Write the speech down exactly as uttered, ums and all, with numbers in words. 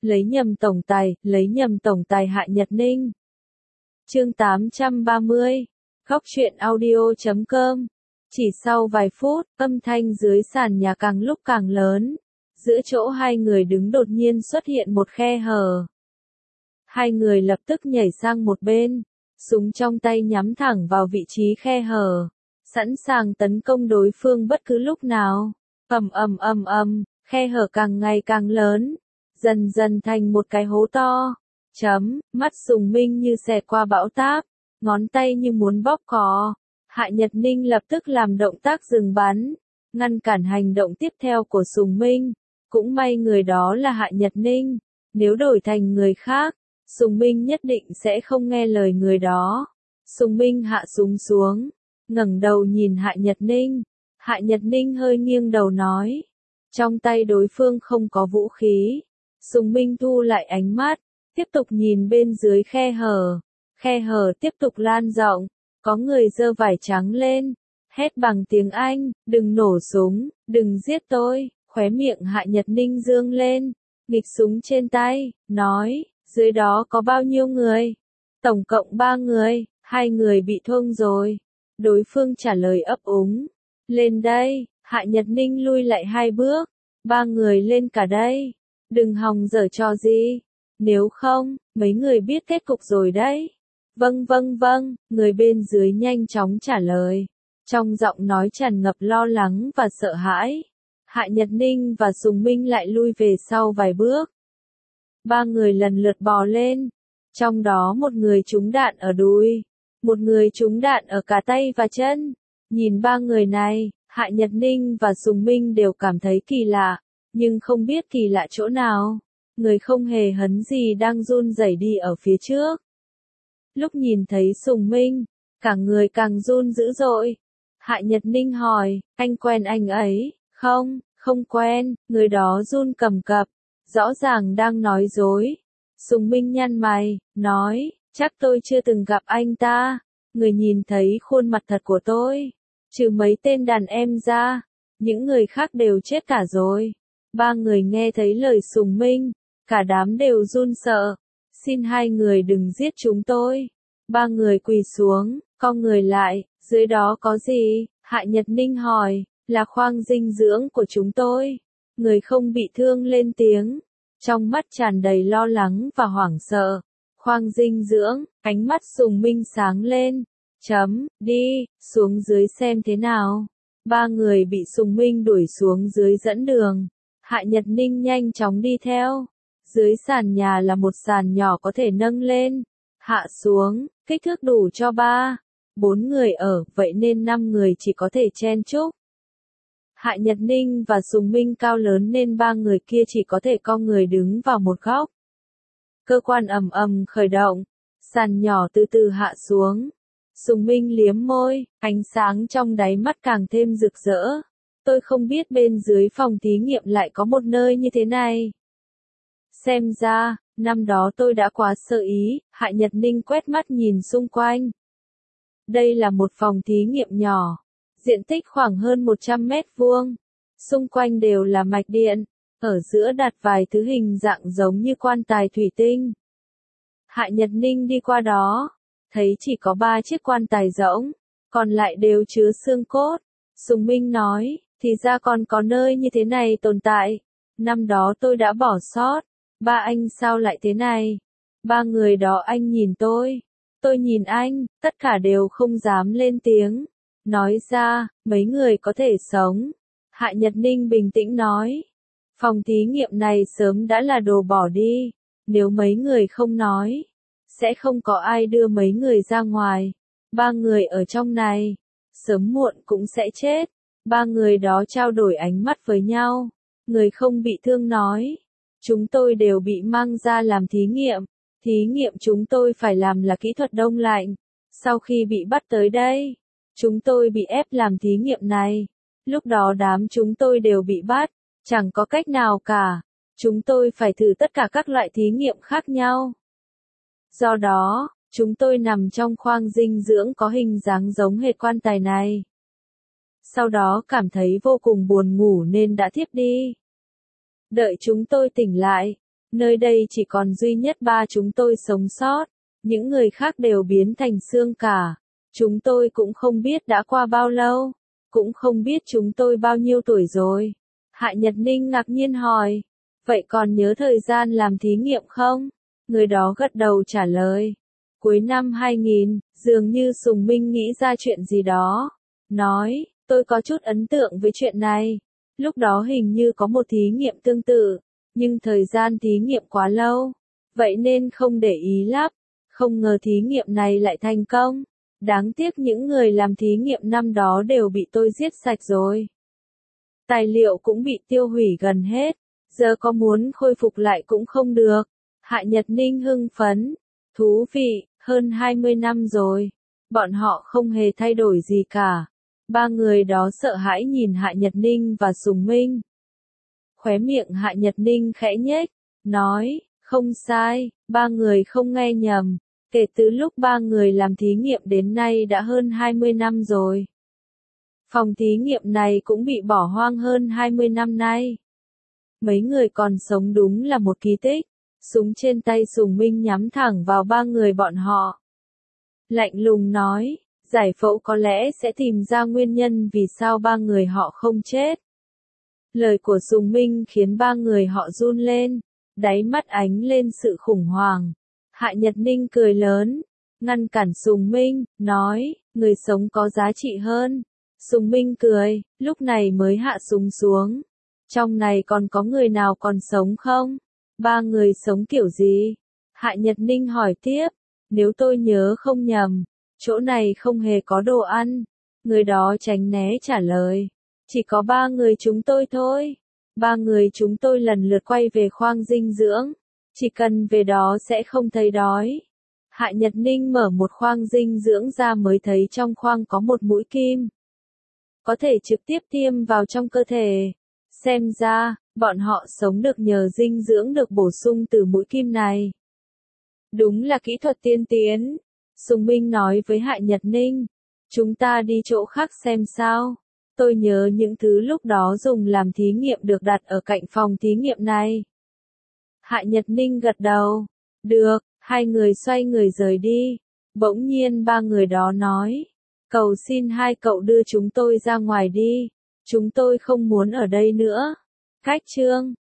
lấy nhầm tổng tài, lấy nhầm tổng tài Hạ Nhật Ninh. Chương tám trăm ba mươi, Góc truyện audio chấm com. Chỉ sau vài phút, âm thanh dưới sàn nhà càng lúc càng lớn. Giữa chỗ hai người đứng đột nhiên xuất hiện một khe hở. Hai người lập tức nhảy sang một bên, súng trong tay nhắm thẳng vào vị trí khe hở, sẵn sàng tấn công đối phương bất cứ lúc nào. Ầm ầm ầm ầm, khe hở càng ngày càng lớn, dần dần thành một cái hố to. Chấm, mắt Sùng Minh như xẹt qua bão táp, ngón tay như muốn bóp cò. Hạ Nhật Ninh lập tức làm động tác dừng bắn, ngăn cản hành động tiếp theo của Sùng Minh. Cũng may người đó là Hạ Nhật Ninh, nếu đổi thành người khác, Sùng Minh nhất định sẽ không nghe lời người đó. Sùng Minh hạ súng xuống, ngẩng đầu nhìn Hạ Nhật Ninh. Hạ Nhật Ninh hơi nghiêng đầu nói, trong tay đối phương không có vũ khí. Sùng Minh thu lại ánh mắt, tiếp tục nhìn bên dưới khe hở. Khe hở tiếp tục lan rộng, có người giơ vải trắng lên, hét bằng tiếng Anh, đừng nổ súng, đừng giết tôi. Khóe miệng Hạ Nhật Ninh dương lên, nghịch súng trên tay, nói, dưới đó có bao nhiêu người? Tổng cộng ba người, hai người bị thương rồi. Đối phương trả lời ấp úng, lên đây. Hạ Nhật Ninh lui lại hai bước, ba người lên cả đây, đừng hòng giở trò gì, nếu không, mấy người biết kết cục rồi đấy. Vâng vâng vâng, người bên dưới nhanh chóng trả lời, trong giọng nói tràn ngập lo lắng và sợ hãi. Hạ Nhật Ninh và Sùng Minh lại lui về sau vài bước. Ba người lần lượt bò lên, trong đó một người trúng đạn ở đùi, một người trúng đạn ở cả tay và chân. Nhìn ba người này, Hạ Nhật Ninh và Sùng Minh đều cảm thấy kỳ lạ, nhưng không biết kỳ lạ chỗ nào. Người không hề hấn gì đang run rẩy đi ở phía trước. Lúc nhìn thấy Sùng Minh, cả người càng run dữ dội. Hạ Nhật Ninh hỏi, anh quen anh ấy? Không, không quen. Người đó run cầm cập, rõ ràng đang nói dối. Sùng Minh nhăn mày, nói, chắc tôi chưa từng gặp anh ta. Người nhìn thấy khuôn mặt thật của tôi, trừ mấy tên đàn em ra, những người khác đều chết cả rồi. Ba người nghe thấy lời Sùng Minh, cả đám đều run sợ. Xin hai người đừng giết chúng tôi. Ba người quỳ xuống, cong người lại, dưới đó có gì? Hạ Nhật Ninh hỏi, là khoang dinh dưỡng của chúng tôi. Người không bị thương lên tiếng, trong mắt tràn đầy lo lắng và hoảng sợ. Khoang dinh dưỡng, ánh mắt Sùng Minh sáng lên. Chấm, đi, xuống dưới xem thế nào. Ba người bị Sùng Minh đuổi xuống dưới dẫn đường. Hạ Nhật Ninh nhanh chóng đi theo. Dưới sàn nhà là một sàn nhỏ có thể nâng lên, hạ xuống, kích thước đủ cho ba, bốn người ở, vậy nên năm người chỉ có thể chen chúc. Hạ Nhật Ninh và Sùng Minh cao lớn nên ba người kia chỉ có thể cong người đứng vào một góc. Cơ quan ầm ầm khởi động, sàn nhỏ từ từ hạ xuống. Sùng Minh liếm môi, ánh sáng trong đáy mắt càng thêm rực rỡ. Tôi không biết bên dưới phòng thí nghiệm lại có một nơi như thế này. Xem ra, năm đó tôi đã quá sơ ý. Hạ Nhật Ninh quét mắt nhìn xung quanh. Đây là một phòng thí nghiệm nhỏ, diện tích khoảng hơn một trăm mét vuông. Xung quanh đều là mạch điện, ở giữa đặt vài thứ hình dạng giống như quan tài thủy tinh. Hạ Nhật Ninh đi qua đó, thấy chỉ có ba chiếc quan tài rỗng, còn lại đều chứa xương cốt. Sùng Minh nói, thì ra còn có nơi như thế này tồn tại. Năm đó tôi đã bỏ sót. Ba anh sao lại thế này? Ba người đó anh nhìn tôi, tôi nhìn anh, tất cả đều không dám lên tiếng. Nói ra, mấy người có thể sống. Hạ Nhật Ninh bình tĩnh nói, phòng thí nghiệm này sớm đã là đồ bỏ đi. Nếu mấy người không nói, sẽ không có ai đưa mấy người ra ngoài. Ba người ở trong này, sớm muộn cũng sẽ chết. Ba người đó trao đổi ánh mắt với nhau. Người không bị thương nói, chúng tôi đều bị mang ra làm thí nghiệm. Thí nghiệm chúng tôi phải làm là kỹ thuật đông lạnh. Sau khi bị bắt tới đây, chúng tôi bị ép làm thí nghiệm này. Lúc đó đám chúng tôi đều bị bắt, chẳng có cách nào cả. Chúng tôi phải thử tất cả các loại thí nghiệm khác nhau. Do đó, chúng tôi nằm trong khoang dinh dưỡng có hình dáng giống hệt quan tài này. Sau đó cảm thấy vô cùng buồn ngủ nên đã thiếp đi. Đợi chúng tôi tỉnh lại, Nơi đây chỉ còn duy nhất ba chúng tôi sống sót, những người khác đều biến thành xương cả. Chúng tôi cũng không biết đã qua bao lâu, cũng không biết chúng tôi bao nhiêu tuổi rồi. Hạ Nhật Ninh ngạc nhiên hỏi, vậy còn nhớ thời gian làm thí nghiệm không? Người đó gật đầu trả lời. Cuối năm hai nghìn, dường như Sùng Minh nghĩ ra chuyện gì đó. Nói, tôi có chút ấn tượng với chuyện này. Lúc đó hình như có một thí nghiệm tương tự, nhưng thời gian thí nghiệm quá lâu, vậy nên không để ý lắm. Không ngờ thí nghiệm này lại thành công. Đáng tiếc những người làm thí nghiệm năm đó đều bị tôi giết sạch rồi. Tài liệu cũng bị tiêu hủy gần hết, giờ có muốn khôi phục lại cũng không được. Hạ Nhật Ninh hưng phấn. Thú vị, hơn hai mươi năm rồi. Bọn họ không hề thay đổi gì cả. Ba người đó sợ hãi nhìn Hạ Nhật Ninh và Sùng Minh. Khóe miệng Hạ Nhật Ninh khẽ nhếch, nói, không sai, ba người không nghe nhầm. Kể từ lúc ba người làm thí nghiệm đến nay đã hơn hai mươi năm rồi. Phòng thí nghiệm này cũng bị bỏ hoang hơn hai mươi năm nay. Mấy người còn sống đúng là một kỳ tích. Súng trên tay Sùng Minh nhắm thẳng vào ba người bọn họ. Lạnh lùng nói, giải phẫu có lẽ sẽ tìm ra nguyên nhân vì sao ba người họ không chết. Lời của Sùng Minh khiến ba người họ run lên, đáy mắt ánh lên sự khủng hoảng. Hạ Nhật Ninh cười lớn, ngăn cản Sùng Minh, nói, người sống có giá trị hơn. Sùng Minh cười, lúc này mới hạ súng xuống. Trong này còn có người nào còn sống không? Ba người sống kiểu gì? Hạ Nhật Ninh hỏi tiếp, nếu tôi nhớ không nhầm, chỗ này không hề có đồ ăn. Người đó tránh né trả lời, chỉ có ba người chúng tôi thôi. Ba người chúng tôi lần lượt quay về khoang dinh dưỡng. Chỉ cần về đó sẽ không thấy đói. Hạ Nhật Ninh mở một khoang dinh dưỡng ra mới thấy trong khoang có một mũi kim. Có thể trực tiếp tiêm vào trong cơ thể. Xem ra, bọn họ sống được nhờ dinh dưỡng được bổ sung từ mũi kim này. Đúng là kỹ thuật tiên tiến. Sùng Minh nói với Hạ Nhật Ninh. Chúng ta đi chỗ khác xem sao. Tôi nhớ những thứ lúc đó dùng làm thí nghiệm được đặt ở cạnh phòng thí nghiệm này. Hạ Nhật Ninh gật đầu. Được, hai người xoay người rời đi. Bỗng nhiên ba người đó nói. Cầu xin hai cậu đưa chúng tôi ra ngoài đi. Chúng tôi không muốn ở đây nữa. Cách chương